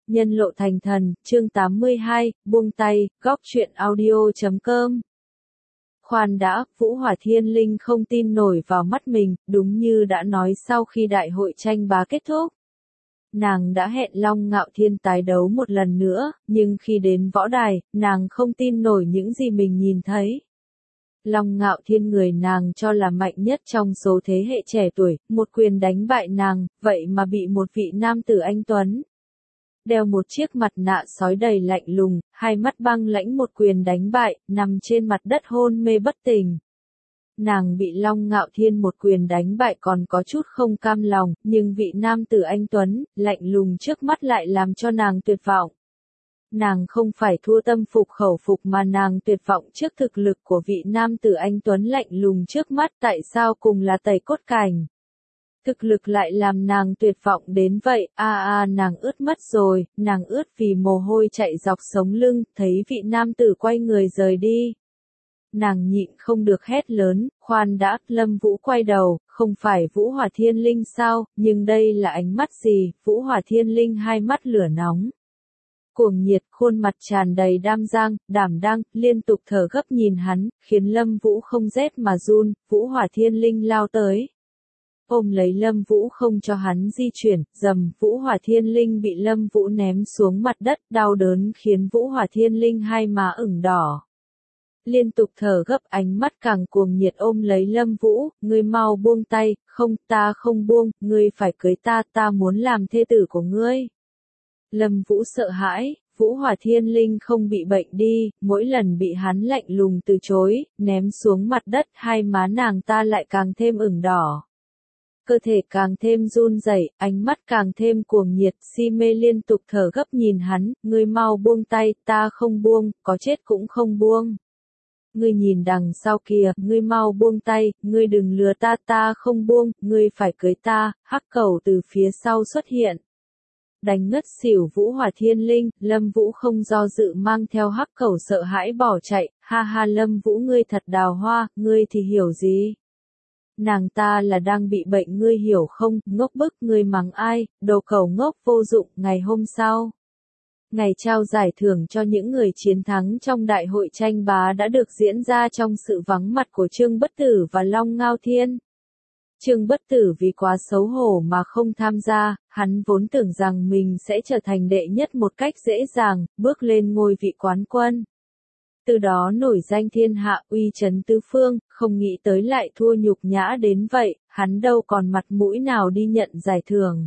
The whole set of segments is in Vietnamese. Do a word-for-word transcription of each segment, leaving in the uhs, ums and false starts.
Nhân lộ thành thần, chương tám mươi hai, buông tay, góc truyện audio chấm com. Khoan đã, Vũ Hỏa Thiên Linh không tin nổi vào mắt mình, đúng như đã nói sau khi đại hội tranh bá kết thúc. Nàng đã hẹn Long Ngạo Thiên tái đấu một lần nữa, nhưng khi đến võ đài, nàng không tin nổi những gì mình nhìn thấy. Long Ngạo Thiên người nàng cho là mạnh nhất trong số thế hệ trẻ tuổi, một quyền đánh bại nàng, vậy mà bị một vị nam tử anh tuấn đeo một chiếc mặt nạ sói đầy lạnh lùng, hai mắt băng lãnh một quyền đánh bại, nằm trên mặt đất hôn mê bất tỉnh. Nàng bị Long Ngạo Thiên một quyền đánh bại còn có chút không cam lòng, nhưng vị nam tử anh tuấn, lạnh lùng trước mắt lại làm cho nàng tuyệt vọng. Nàng không phải thua tâm phục khẩu phục mà nàng tuyệt vọng trước thực lực của vị nam tử anh tuấn lạnh lùng trước mắt, tại sao cùng là tẩy cốt cảnh. Thực lực lại làm nàng tuyệt vọng đến vậy, a a nàng ướt mất rồi, nàng ướt vì mồ hôi chạy dọc sống lưng, thấy vị nam tử quay người rời đi. Nàng nhịn không được hét lớn, khoan đã, Lâm Vũ quay đầu, không phải Vũ Hỏa Thiên Linh sao, nhưng đây là ánh mắt gì, Vũ Hỏa Thiên Linh hai mắt lửa nóng. Cuồng nhiệt, khuôn mặt tràn đầy đam giang, đảm đang, liên tục thở gấp nhìn hắn, khiến Lâm Vũ không rét mà run, Vũ Hỏa Thiên Linh lao tới. Ôm lấy Lâm Vũ không cho hắn di chuyển, dầm, Vũ Hỏa Thiên Linh bị Lâm Vũ ném xuống mặt đất, đau đớn khiến Vũ Hỏa Thiên Linh hai má ửng đỏ. Liên tục thở gấp ánh mắt càng cuồng nhiệt ôm lấy Lâm Vũ, ngươi mau buông tay, không, ta không buông, ngươi phải cưới ta, ta muốn làm thê tử của ngươi. Lâm Vũ sợ hãi, Vũ Hỏa Thiên Linh không bị bệnh đi, mỗi lần bị hắn lạnh lùng từ chối, ném xuống mặt đất, hai má nàng ta lại càng thêm ửng đỏ. Cơ thể càng thêm run rẩy, ánh mắt càng thêm cuồng nhiệt, si mê liên tục thở gấp nhìn hắn, ngươi mau buông tay, ta không buông, có chết cũng không buông. Ngươi nhìn đằng sau kìa, ngươi mau buông tay, ngươi đừng lừa ta, ta không buông, ngươi phải cưới ta, hắc cẩu từ phía sau xuất hiện. Đánh ngất xỉu Vũ Hỏa Thiên Linh, Lâm Vũ không do dự mang theo hắc cẩu sợ hãi bỏ chạy, ha ha Lâm Vũ ngươi thật đào hoa, ngươi thì hiểu gì? Nàng ta là đang bị bệnh ngươi hiểu không, ngốc bức ngươi mắng ai, đồ cẩu ngốc vô dụng. Ngày hôm sau, ngày trao giải thưởng cho những người chiến thắng trong đại hội tranh bá đã được diễn ra trong sự vắng mặt của Trương Bất Tử và Long Ngạo Thiên. Trương Bất Tử vì quá xấu hổ mà không tham gia, hắn vốn tưởng rằng mình sẽ trở thành đệ nhất một cách dễ dàng, bước lên ngôi vị quán quân. Từ đó nổi danh thiên hạ, uy chấn tứ phương, không nghĩ tới lại thua nhục nhã đến vậy, hắn đâu còn mặt mũi nào đi nhận giải thưởng.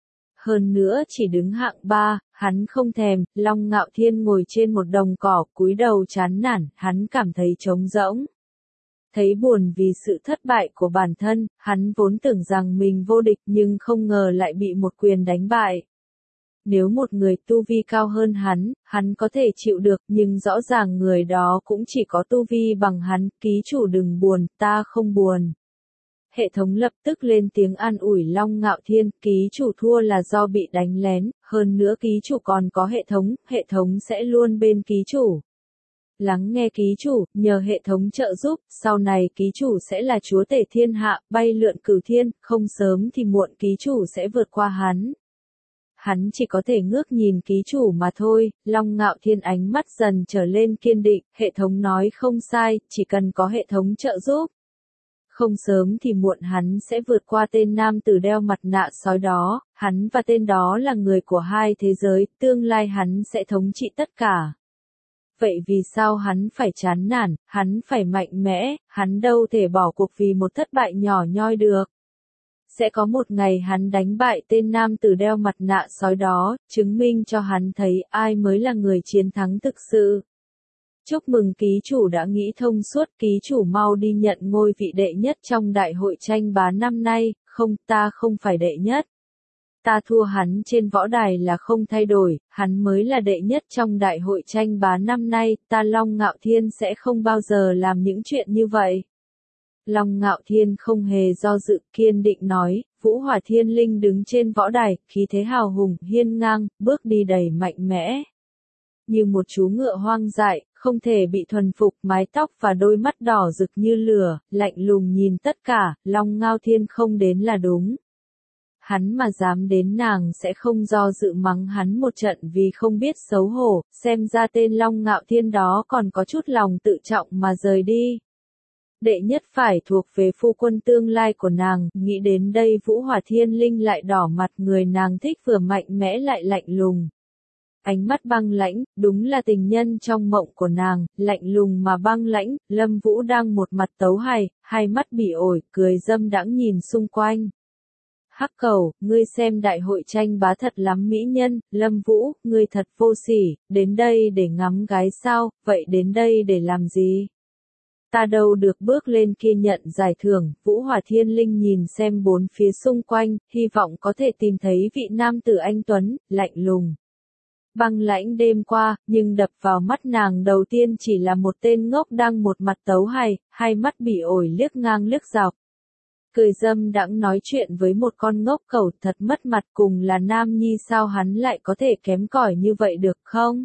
Hơn nữa chỉ đứng hạng ba, hắn không thèm, Long Ngạo Thiên ngồi trên một đồng cỏ, cúi đầu chán nản, hắn cảm thấy trống rỗng. Thấy buồn vì sự thất bại của bản thân, hắn vốn tưởng rằng mình vô địch nhưng không ngờ lại bị một quyền đánh bại. Nếu một người tu vi cao hơn hắn, hắn có thể chịu được, nhưng rõ ràng người đó cũng chỉ có tu vi bằng hắn, ký chủ đừng buồn, ta không buồn. Hệ thống lập tức lên tiếng an ủi Long Ngạo Thiên, ký chủ thua là do bị đánh lén, hơn nữa ký chủ còn có hệ thống, hệ thống sẽ luôn bên ký chủ. Lắng nghe ký chủ, nhờ hệ thống trợ giúp, sau này ký chủ sẽ là chúa tể thiên hạ, bay lượn cửu thiên, không sớm thì muộn ký chủ sẽ vượt qua hắn. Hắn chỉ có thể ngước nhìn ký chủ mà thôi, Long Ngạo Thiên ánh mắt dần trở lên kiên định, hệ thống nói không sai, chỉ cần có hệ thống trợ giúp. Không sớm thì muộn hắn sẽ vượt qua tên nam tử đeo mặt nạ sói đó, hắn và tên đó là người của hai thế giới, tương lai hắn sẽ thống trị tất cả. Vậy vì sao hắn phải chán nản, hắn phải mạnh mẽ, hắn đâu thể bỏ cuộc vì một thất bại nhỏ nhoi được. Sẽ có một ngày hắn đánh bại tên nam tử đeo mặt nạ sói đó, chứng minh cho hắn thấy ai mới là người chiến thắng thực sự. Chúc mừng ký chủ đã nghĩ thông suốt, ký chủ mau đi nhận ngôi vị đệ nhất trong đại hội tranh bá năm nay, không, ta không phải đệ nhất. Ta thua hắn trên võ đài là không thay đổi, hắn mới là đệ nhất trong đại hội tranh bá năm nay, ta Long Ngạo Thiên sẽ không bao giờ làm những chuyện như vậy. Long Ngạo Thiên không hề do dự, kiên định nói, Vũ Hỏa Thiên Linh đứng trên võ đài, khí thế hào hùng, hiên ngang, bước đi đầy mạnh mẽ. Như một chú ngựa hoang dại, không thể bị thuần phục, mái tóc và đôi mắt đỏ rực như lửa, lạnh lùng nhìn tất cả, Long Ngạo Thiên không đến là đúng. hắn mà dám đến nàng sẽ không do dự mắng hắn một trận vì không biết xấu hổ, xem ra tên Long Ngạo Thiên đó còn có chút lòng tự trọng mà rời đi. Đệ nhất phải thuộc về phu quân tương lai của nàng, nghĩ đến đây Vũ Hỏa Thiên Linh lại đỏ mặt, người nàng thích vừa mạnh mẽ lại lạnh lùng. Ánh mắt băng lãnh, đúng là tình nhân trong mộng của nàng, lạnh lùng mà băng lãnh. Lâm Vũ đang một mặt tấu hài, hai mắt bị ổi, cười dâm đãng nhìn xung quanh. Hắc Cầu, ngươi xem đại hội tranh bá thật lắm mỹ nhân. Lâm Vũ, ngươi thật vô sỉ, đến đây để ngắm gái sao, vậy đến đây để làm gì? Ta đâu được bước lên kia nhận giải thưởng. Vũ Hỏa Thiên Linh nhìn xem bốn phía xung quanh, hy vọng có thể tìm thấy vị nam tử anh tuấn, lạnh lùng, băng lãnh đêm qua, nhưng đập vào mắt nàng đầu tiên chỉ là một tên ngốc đang một mặt tấu hài, hai mắt bị ổi liếc ngang liếc dọc. Cười dâm đãng nói chuyện với một con ngốc cẩu, thật mất mặt, cùng là nam nhi sao hắn lại có thể kém cỏi như vậy được không?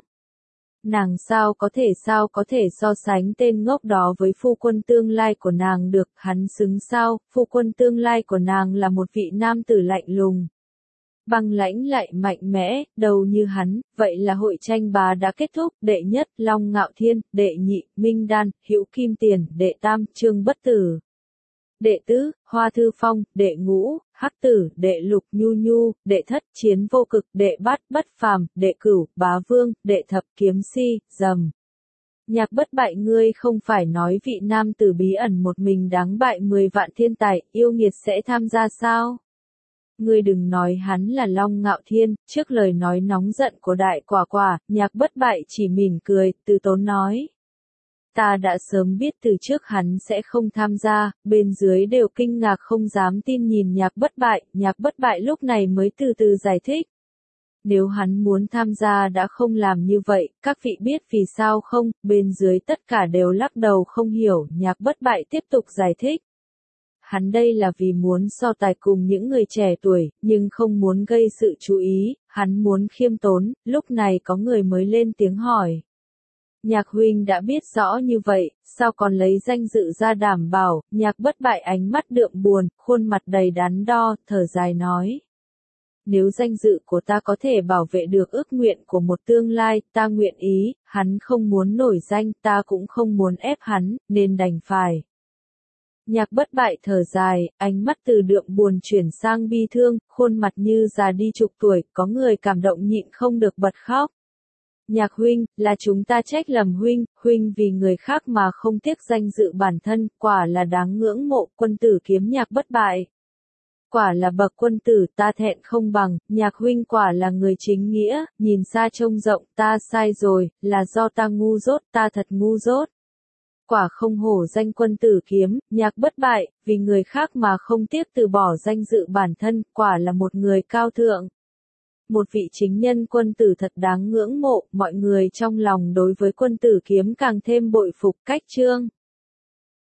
Nàng sao có thể sao có thể so sánh tên ngốc đó với phu quân tương lai của nàng được, hắn xứng sao? Phu quân tương lai của nàng là một vị nam tử lạnh lùng, băng lãnh lại mạnh mẽ, đầu như hắn. Vậy là hội tranh bá đã kết thúc. Đệ nhất Long Ngạo Thiên, đệ nhị Minh Đan, Hữu Kim Tiền, đệ tam Trương Bất Tử, đệ tứ Hoa Thư Phong, đệ ngũ Hắc Tử, đệ lục Nhu Nhu, đệ thất Chiến Vô Cực, đệ bát Bất Phàm, đệ cửu Bá Vương, đệ thập Kiếm Si. Dầm. Nhạc Bất Bại, ngươi không phải nói vị nam tử bí ẩn một mình đánh bại mười vạn thiên tài, yêu nghiệt sẽ tham gia sao? Ngươi đừng nói hắn là Long Ngạo Thiên. Trước lời nói nóng giận của Đại Quả Quả, Nhạc Bất Bại chỉ mỉm cười, từ tốn nói. Ta đã sớm biết từ trước hắn sẽ không tham gia. Bên dưới đều kinh ngạc không dám tin nhìn Nhạc Bất Bại. Nhạc Bất Bại lúc này mới từ từ giải thích. Nếu hắn muốn tham gia đã không làm như vậy, các vị biết vì sao không? Bên dưới tất cả đều lắc đầu không hiểu. Nhạc Bất Bại tiếp tục giải thích. Hắn đây là vì muốn so tài cùng những người trẻ tuổi, nhưng không muốn gây sự chú ý, hắn muốn khiêm tốn. Lúc này có người mới lên tiếng hỏi. Nhạc huynh đã biết rõ như vậy, sao còn lấy danh dự ra đảm bảo? Nhạc Bất Bại ánh mắt đượm buồn, khuôn mặt đầy đắn đo, thở dài nói. Nếu danh dự của ta có thể bảo vệ được ước nguyện của một tương lai, ta nguyện ý. Hắn không muốn nổi danh, ta cũng không muốn ép hắn, nên đành phải. Nhạc Bất Bại thở dài, ánh mắt từ đượm buồn chuyển sang bi thương, khuôn mặt như già đi chục tuổi, có người cảm động nhịn không được bật khóc. Nhạc huynh, là chúng ta trách lầm huynh, huynh vì người khác mà không tiếc danh dự bản thân, quả là đáng ngưỡng mộ. Quân tử kiếm Nhạc Bất Bại. Quả là bậc quân tử, ta thẹn không bằng. Nhạc huynh quả là người chính nghĩa, nhìn xa trông rộng. Ta sai rồi, là do ta ngu dốt, ta thật ngu dốt. Quả không hổ danh quân tử kiếm. Nhạc Bất Bại, vì người khác mà không tiếc từ bỏ danh dự bản thân, quả là một người cao thượng. Một vị chính nhân quân tử thật đáng ngưỡng mộ. Mọi người trong lòng đối với quân tử kiếm càng thêm bội phục. Cách chương